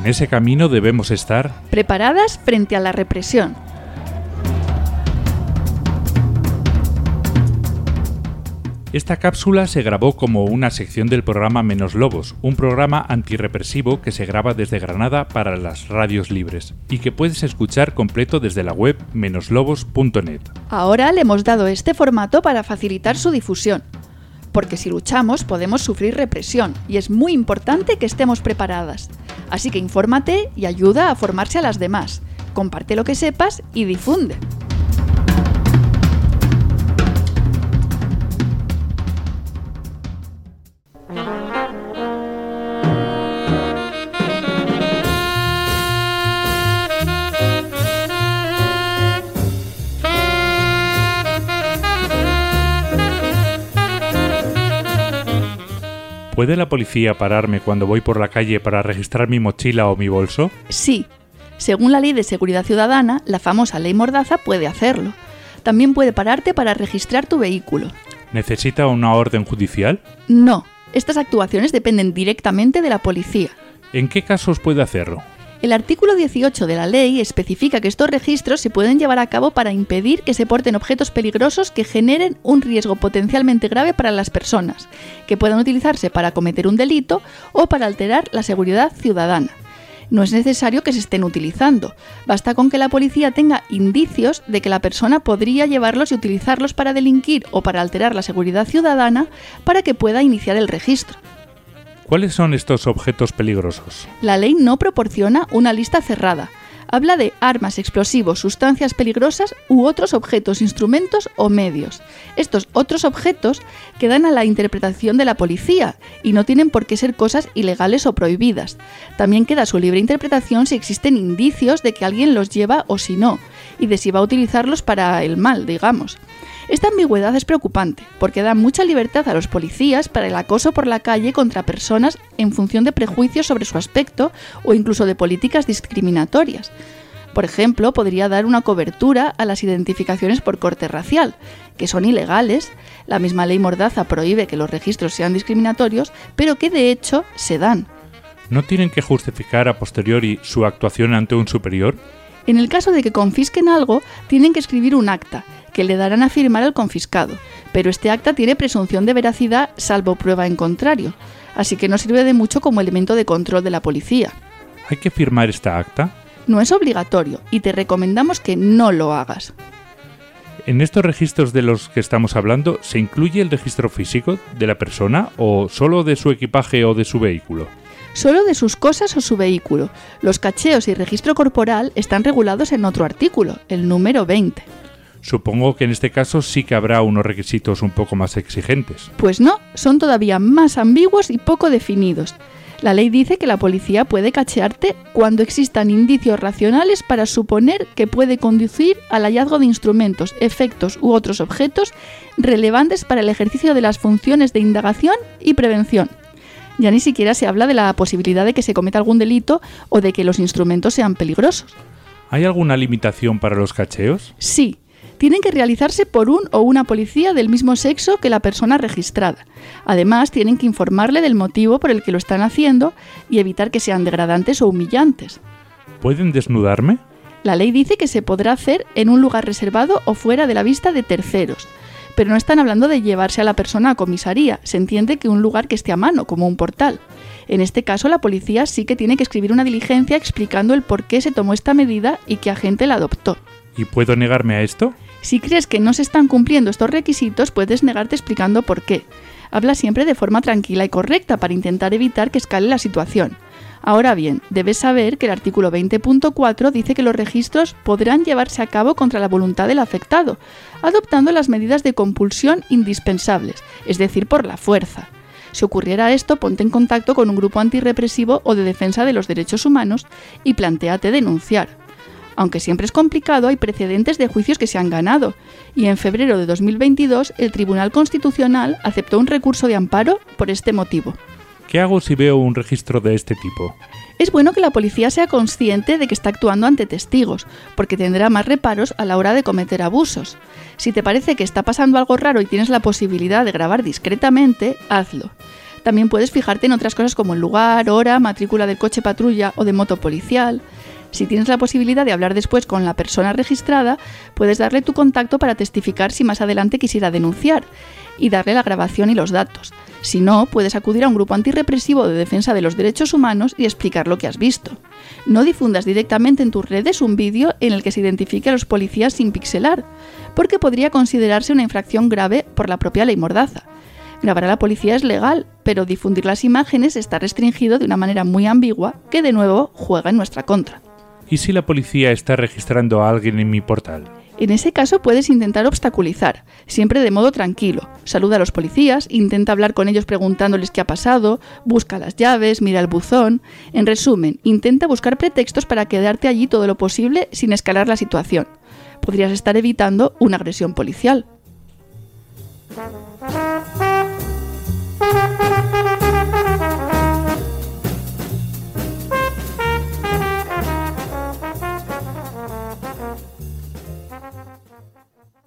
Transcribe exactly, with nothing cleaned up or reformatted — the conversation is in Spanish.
ese camino debemos estar preparadas frente a la represión. Esta cápsula se grabó como una sección del programa Menos Lobos, un programa antirrepresivo que se graba desde Granada para las radios libres y que puedes escuchar completo desde la web menos lobos punto net. Ahora le hemos dado este formato para facilitar su difusión, porque si luchamos podemos sufrir represión y es muy importante que estemos preparadas. Así que infórmate y ayuda a formarse a las demás. Comparte lo que sepas y difunde. ¿Puede la policía pararme cuando voy por la calle para registrar mi mochila o mi bolso? Sí. Según la Ley de Seguridad Ciudadana, la famosa Ley Mordaza puede hacerlo. También puede pararte para registrar tu vehículo. ¿Necesita una orden judicial? No. Estas actuaciones dependen directamente de la policía. ¿En qué casos puede hacerlo? El artículo dieciocho de la ley especifica que estos registros se pueden llevar a cabo para impedir que se porten objetos peligrosos que generen un riesgo potencialmente grave para las personas, que puedan utilizarse para cometer un delito o para alterar la seguridad ciudadana. No es necesario que se estén utilizando, basta con que la policía tenga indicios de que la persona podría llevarlos y utilizarlos para delinquir o para alterar la seguridad ciudadana para que pueda iniciar el registro. ¿Cuáles son estos objetos peligrosos? La ley no proporciona una lista cerrada. Habla de armas, explosivos, sustancias peligrosas u otros objetos, instrumentos o medios. Estos otros objetos quedan a la interpretación de la policía y no tienen por qué ser cosas ilegales o prohibidas. También queda a su libre interpretación si existen indicios de que alguien los lleva o si no, y de si va a utilizarlos para el mal, digamos. Esta ambigüedad es preocupante, porque da mucha libertad a los policías para el acoso por la calle contra personas en función de prejuicios sobre su aspecto o incluso de políticas discriminatorias. Por ejemplo, podría dar una cobertura a las identificaciones por corte racial, que son ilegales. La misma ley Mordaza prohíbe que los registros sean discriminatorios, pero que de hecho se dan. ¿No tienen que justificar a posteriori su actuación ante un superior? En el caso de que confisquen algo, tienen que escribir un acta, que le darán a firmar al confiscado, pero este acta tiene presunción de veracidad salvo prueba en contrario, así que no sirve de mucho como elemento de control de la policía. ¿Hay que firmar esta acta? No es obligatorio y te recomendamos que no lo hagas. ¿En estos registros de los que estamos hablando se incluye el registro físico de la persona o solo de su equipaje o de su vehículo? Solo de sus cosas o su vehículo. Los cacheos y registro corporal están regulados en otro artículo, el número veinte. Supongo que en este caso sí que habrá unos requisitos un poco más exigentes. Pues no, son todavía más ambiguos y poco definidos. La ley dice que la policía puede cachearte cuando existan indicios racionales para suponer que puede conducir al hallazgo de instrumentos, efectos u otros objetos relevantes para el ejercicio de las funciones de indagación y prevención. Ya ni siquiera se habla de la posibilidad de que se cometa algún delito o de que los instrumentos sean peligrosos. ¿Hay alguna limitación para los cacheos? Sí. Tienen que realizarse por un o una policía del mismo sexo que la persona registrada. Además, tienen que informarle del motivo por el que lo están haciendo y evitar que sean degradantes o humillantes. ¿Pueden desnudarme? La ley dice que se podrá hacer en un lugar reservado o fuera de la vista de terceros. Pero no están hablando de llevarse a la persona a comisaría. Se entiende que un lugar que esté a mano, como un portal. En este caso, la policía sí que tiene que escribir una diligencia explicando el por qué se tomó esta medida y qué agente la adoptó. ¿Y puedo negarme a esto? Si crees que no se están cumpliendo estos requisitos, puedes negarte explicando por qué. Habla siempre de forma tranquila y correcta para intentar evitar que escale la situación. Ahora bien, debes saber que el artículo veinte punto cuatro dice que los registros podrán llevarse a cabo contra la voluntad del afectado, adoptando las medidas de compulsión indispensables, es decir, por la fuerza. Si ocurriera esto, ponte en contacto con un grupo antirrepresivo o de defensa de los derechos humanos y plantéate denunciar. Aunque siempre es complicado, hay precedentes de juicios que se han ganado, y en febrero de dos mil veintidós el Tribunal Constitucional aceptó un recurso de amparo por este motivo. ¿Qué hago si veo un registro de este tipo? Es bueno que la policía sea consciente de que está actuando ante testigos, porque tendrá más reparos a la hora de cometer abusos. Si te parece que está pasando algo raro y tienes la posibilidad de grabar discretamente, hazlo. También puedes fijarte en otras cosas como el lugar, hora, matrícula del coche patrulla o de moto policial. Si tienes la posibilidad de hablar después con la persona registrada, puedes darle tu contacto para testificar si más adelante quisiera denunciar y darle la grabación y los datos. Si no, puedes acudir a un grupo antirrepresivo de defensa de los derechos humanos y explicar lo que has visto. No difundas directamente en tus redes un vídeo en el que se identifique a los policías sin pixelar, porque podría considerarse una infracción grave por la propia ley Mordaza. Grabar a la policía es legal, pero difundir las imágenes está restringido de una manera muy ambigua que de nuevo juega en nuestra contra. ¿Y si la policía está registrando a alguien en mi portal? En ese caso puedes intentar obstaculizar, siempre de modo tranquilo. Saluda a los policías, intenta hablar con ellos preguntándoles qué ha pasado, busca las llaves, mira el buzón. En resumen, intenta buscar pretextos para quedarte allí todo lo posible sin escalar la situación. Podrías estar evitando una agresión policial.